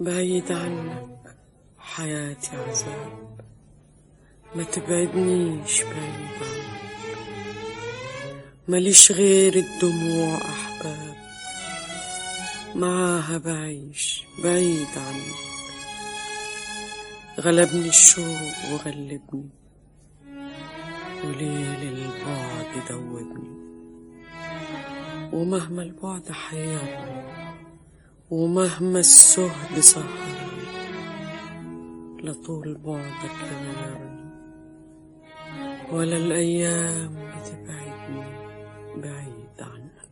بعيد عنك حياتي عذاب، ما تبعدنيش بعيد عنك، ماليش غير الدموع أحباب، معاها بعيش بعيد عنك. غلبني الشوق وغلبني، وليل البعد دوبني، ومهما البعد حيرني، ومهما السهد سهرني، لطول بعدك يغيرني، ولا الأيام بتبعدني بعيد عنك.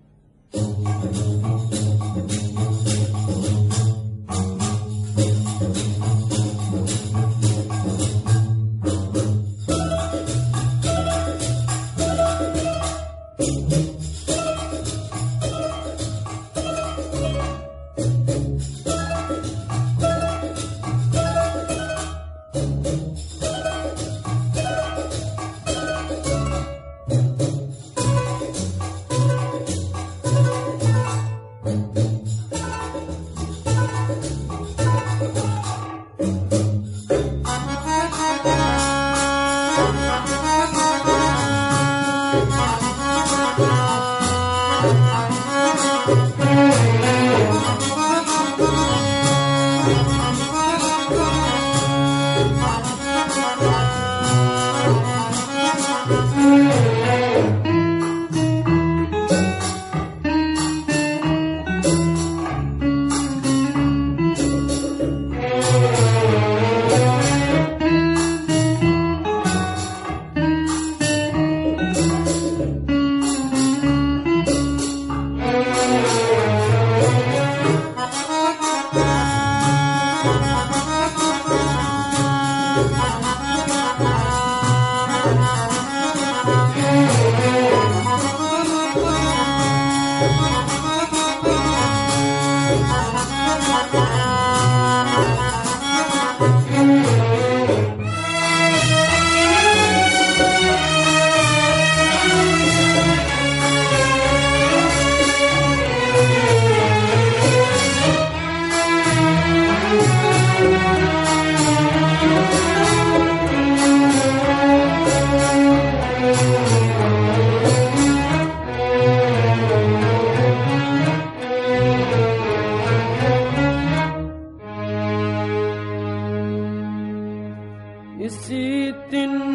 نسيت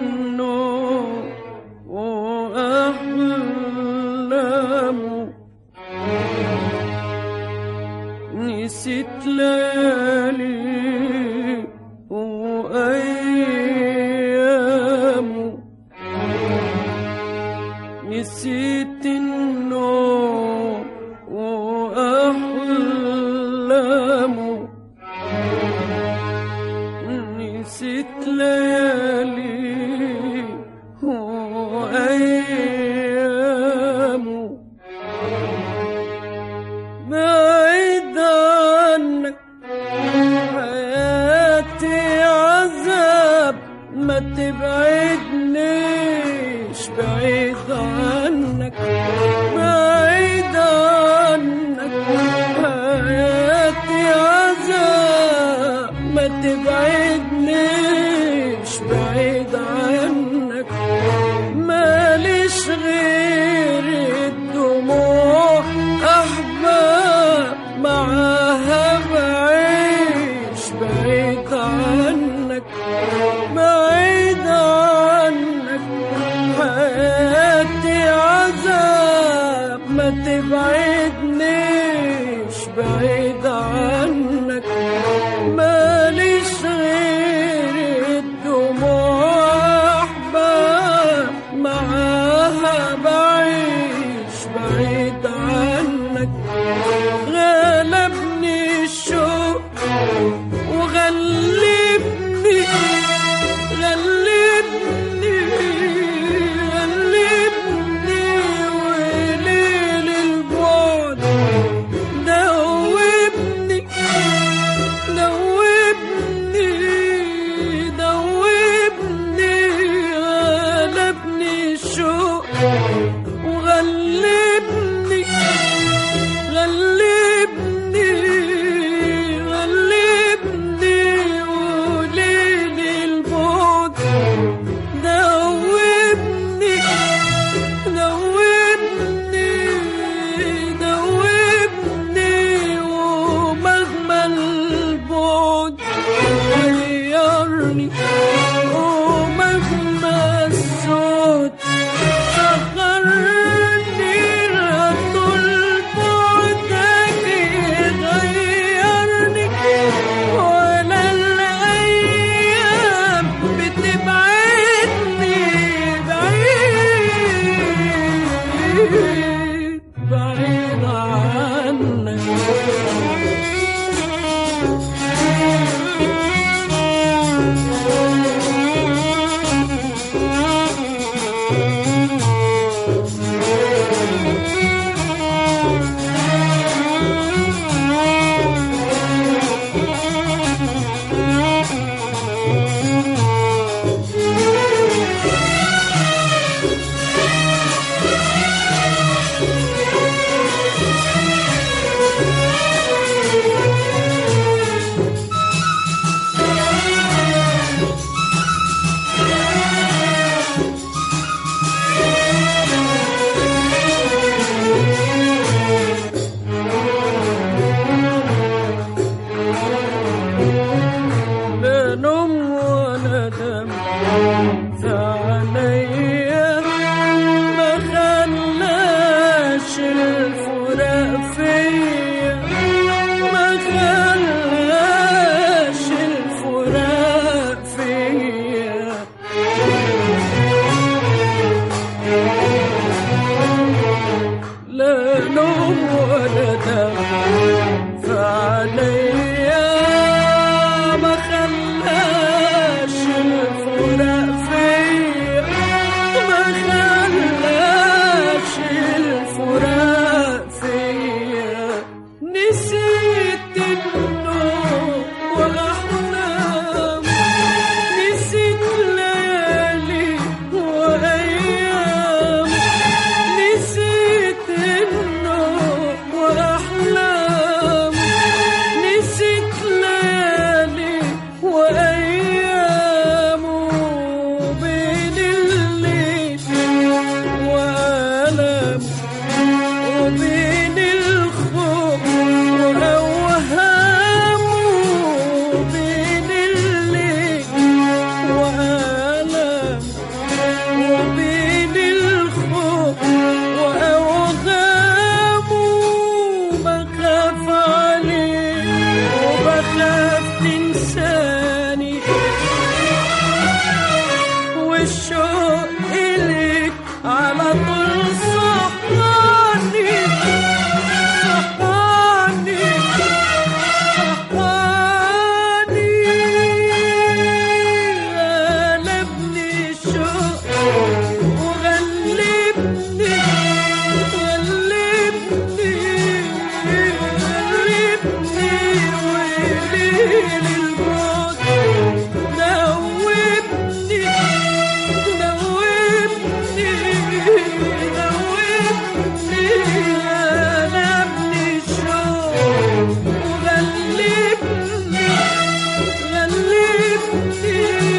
النوم وأحلامه، نسيت ليالي وأيامه، نسيت النوم وأحلامه، نسيت ليالي وأيامه. بعيد عنك حياتي عذاب، ما تبعدنيش بعيد عنك، بعيد عنك حياتي عذاب، ما تبعدنيش بعيد عنك، ماليش غير الدموع أحباب، معاها بعيش بعيد عنك، بعيد عنك حياتي عذاب، ما تبعدنيش بعيد عنك، ماليش عليا ما خلاش الفراق فيا، ما خلاش الفراق فيا. نسيت النوم وأحلام، نسيت ليالي وأيام، نسيت النوم وأحلام، نسيت ليالي وأيام. وبين الليل وألم، وبين الخوف وأوهام، وبين الليل وألم، وبين الخوف وأوهام. بخاف عليك وبخاف تنساني، والشوق إليك على طول صحاني، صحاني، صحاني. غلبني الشوق وغلبني، غلبني، غلبني. وليل الموت دوبني، دوبني، دوبني. غلبني الشوق وغلبني، غلبني،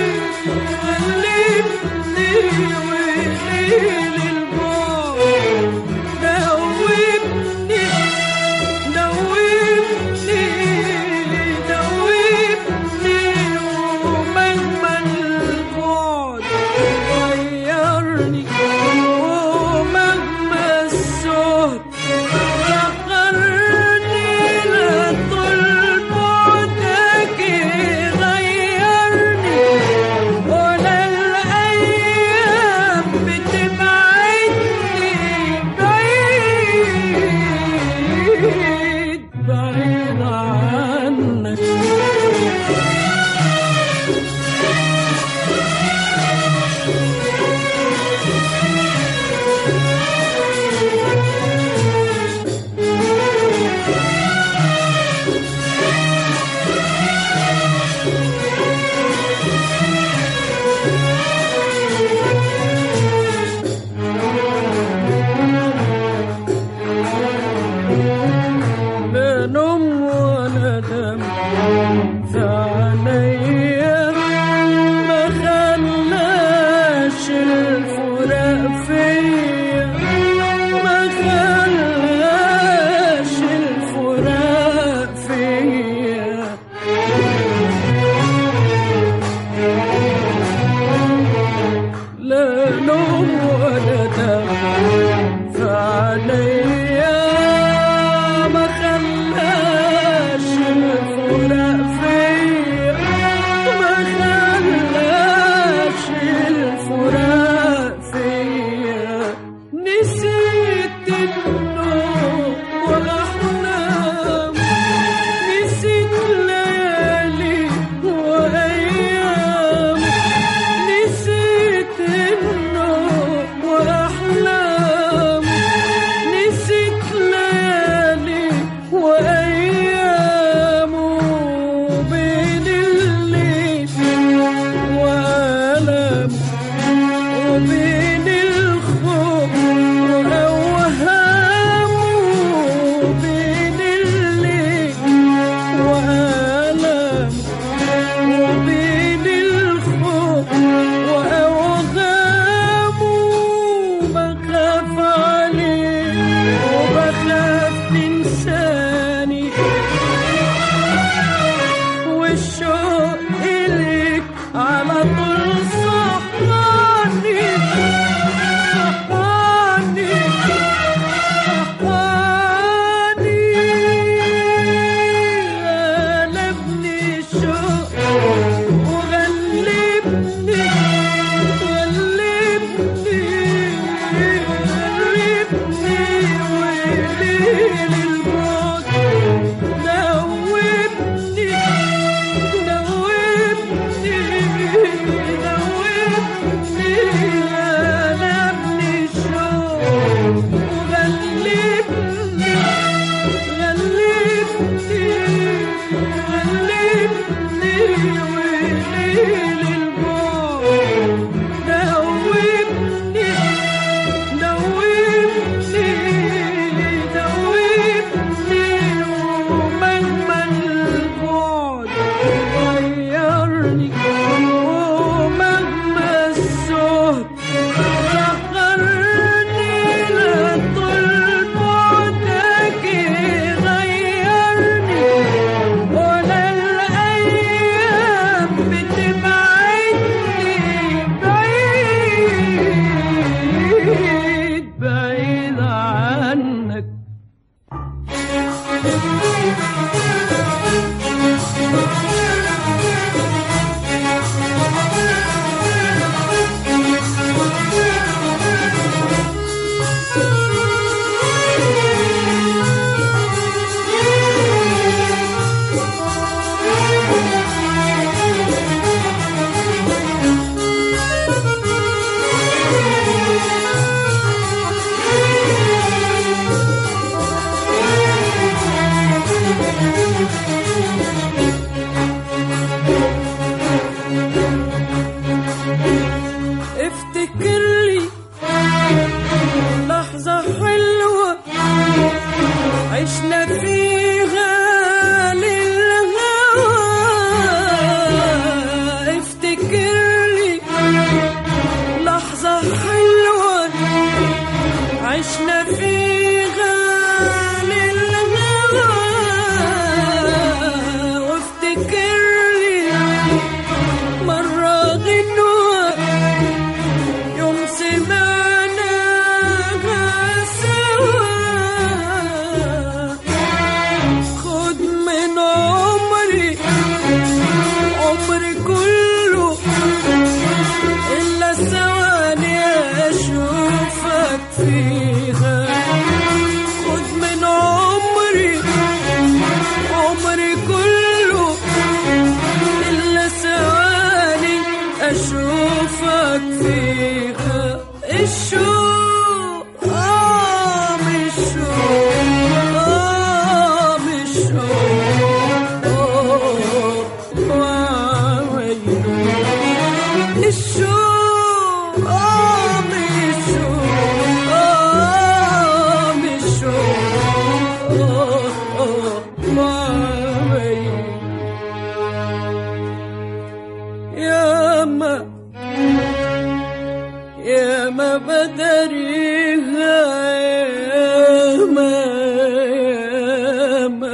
غلبني. وليل الموت دوبني، دوبني، دوبني. ومهما البعد غيرني، ومهما السهد سخرني، لا طول بعدك غيرني، ولا الأيام بتبعدني بعيد، بعيد عنك. لا نوم ولا دم في عينيا، ما خلاش الفراق فيا، ما خلاش الفراق فيا. لا نوم ولا دم في عينيا، ما خلاش الفراق فيا،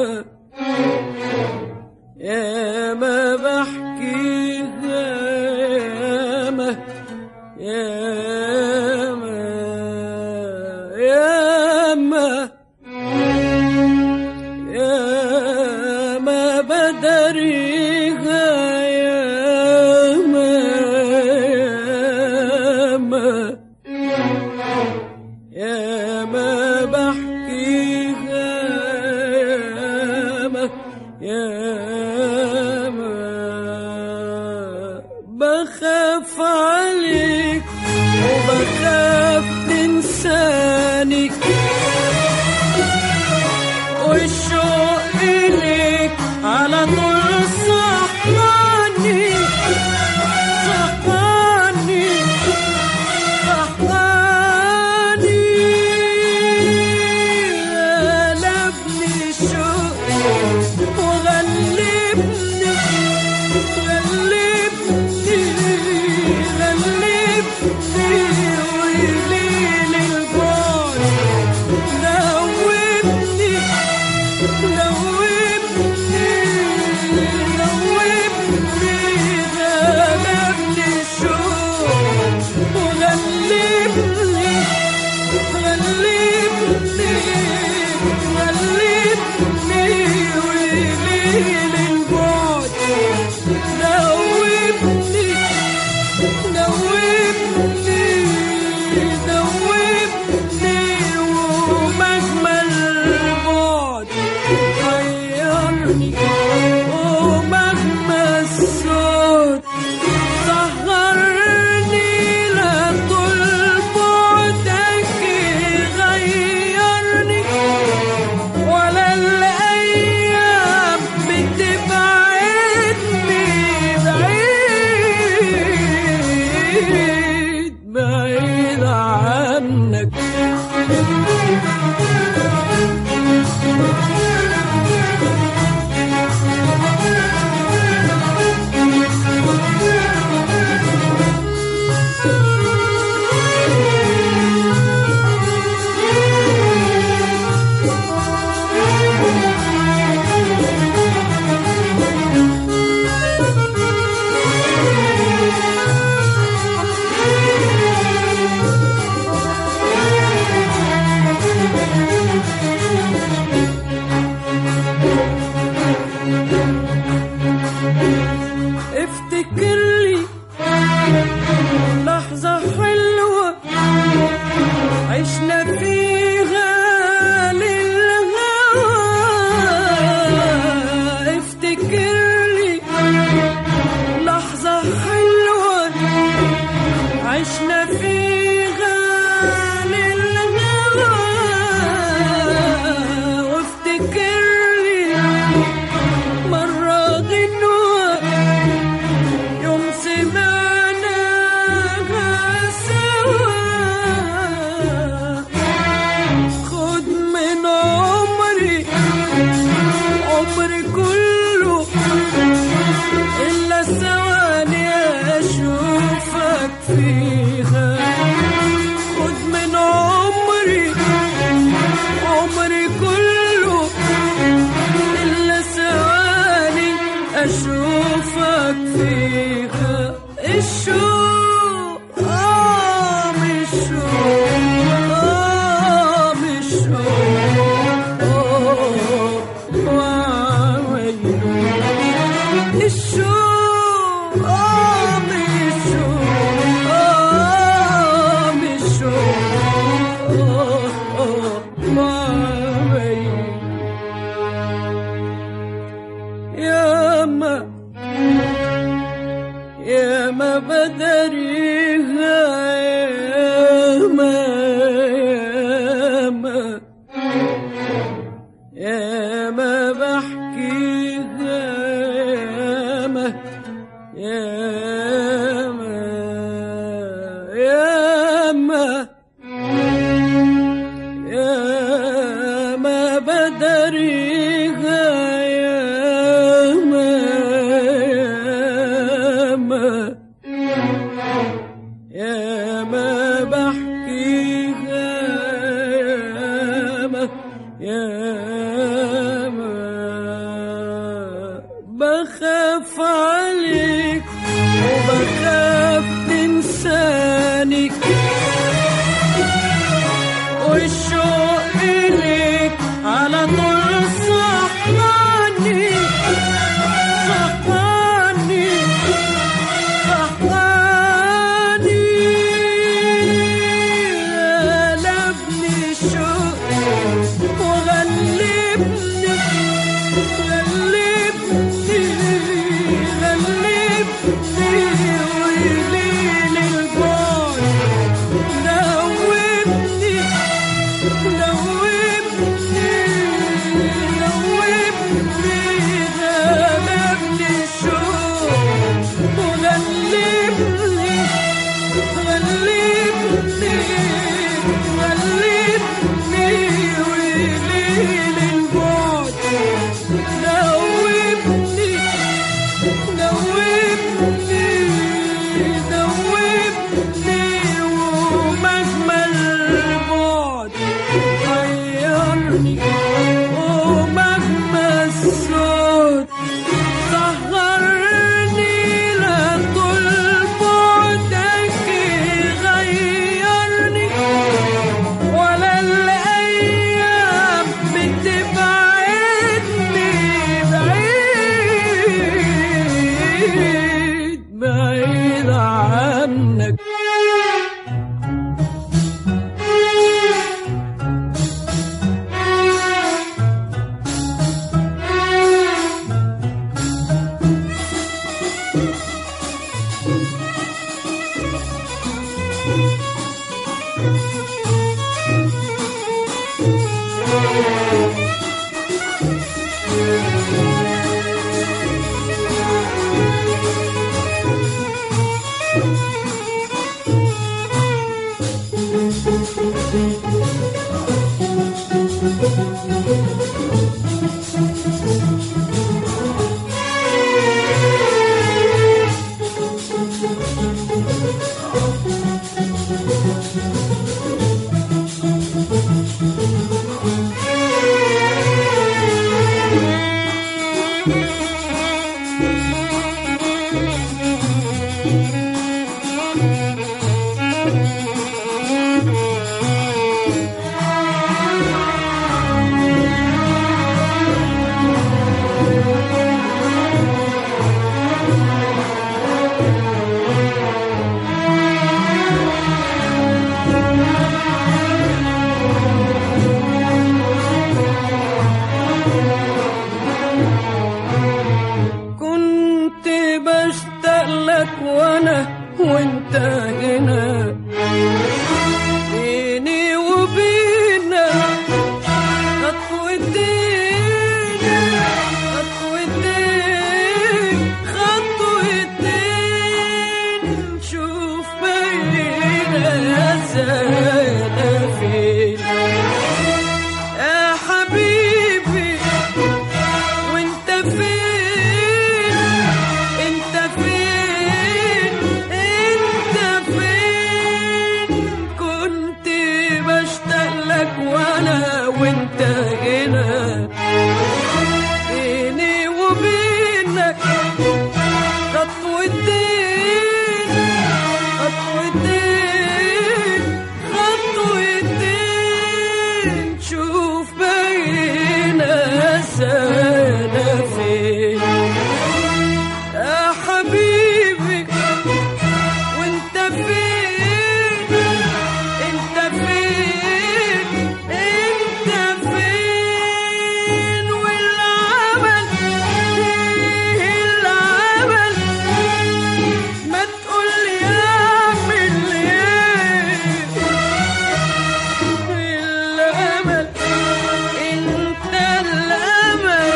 يا ما بحكيها يا ما بدريها يا ما بحكيها يا ما بخاف عليك وبخاف تنساني والشوق إليك على طول صحاني بعيد عنك بخاف عليك وبخاف تنساني، والشوق إليك على طول صحاني صحاني صحاني، غلبني الشوق وغلبني غلبني غلبني، وليل البعد دوبني دوبني دوبني، غلبني الشوق وغلبني غلبني غلبني، وليل البعد دوبني دوبني دوبني، ومهما البعد غيرني ومهما الصوت سهرني، لا طول بعدك غيرني ولا الأيام بتبعدني بعيد بعيد عنك. كنت بشتاق لك وانا وانت هنا، بيني وبينك خطوتين خطوتين خطوتين، شوف بينا زانا فين يا حبيبي، وانت فين انت فين انت فين، كنت بشتاق لك وانا وانت هنا، بيني وبينك خطوتين خطوتين خطوتين، شوف بينا زانا فين يا حبيبي، وانت فين انت فين انت فين، والعمل ايه العمل، ما تقولي اعمل ايه، الامل انت الامل،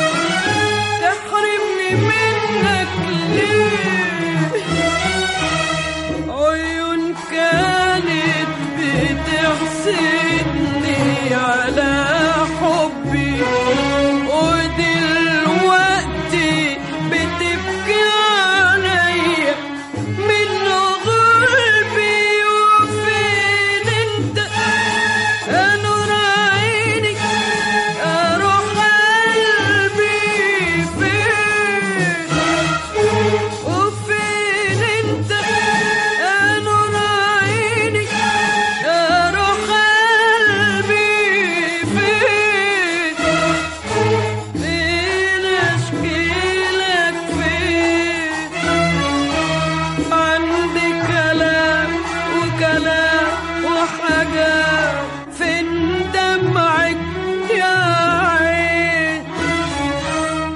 تحرمني منك ليه، عيون كانت بتحسدني على حبي، ودلوقتي بتبكي عليا من غلبي، وفين انت يا نور عيني يا روح قلبي، فين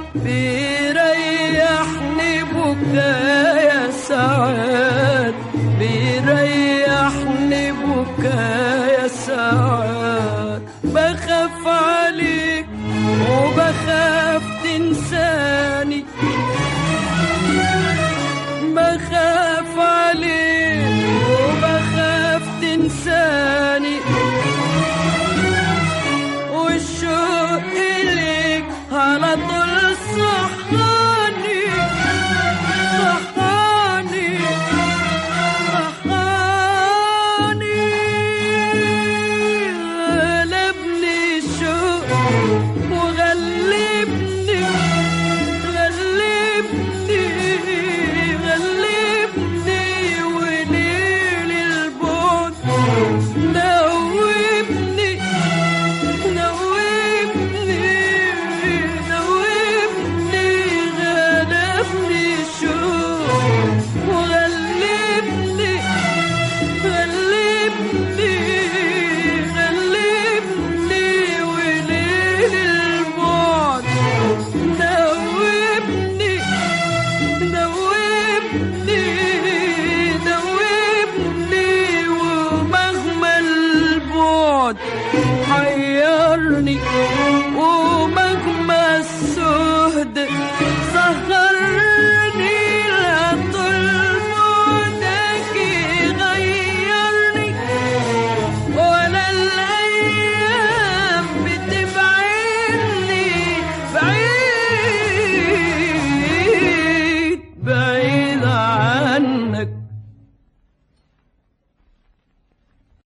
بيريحني بكايا ساعات، بيريحني بكايا ساعات. بخاف عليك وبخاف تنساني، بخاف عليك وبخاف تنساني، والشوق إليك على طول صحاني صحاني صحاني. غلبني الشوق وغلبني غلبني غلبني، وليل البعد نوبني نوبني نوبني. غلبني الشوق وغلبني غلبني غلبني، وليل البعد نوبني نوبني نوبني. ومهما البعد حيرني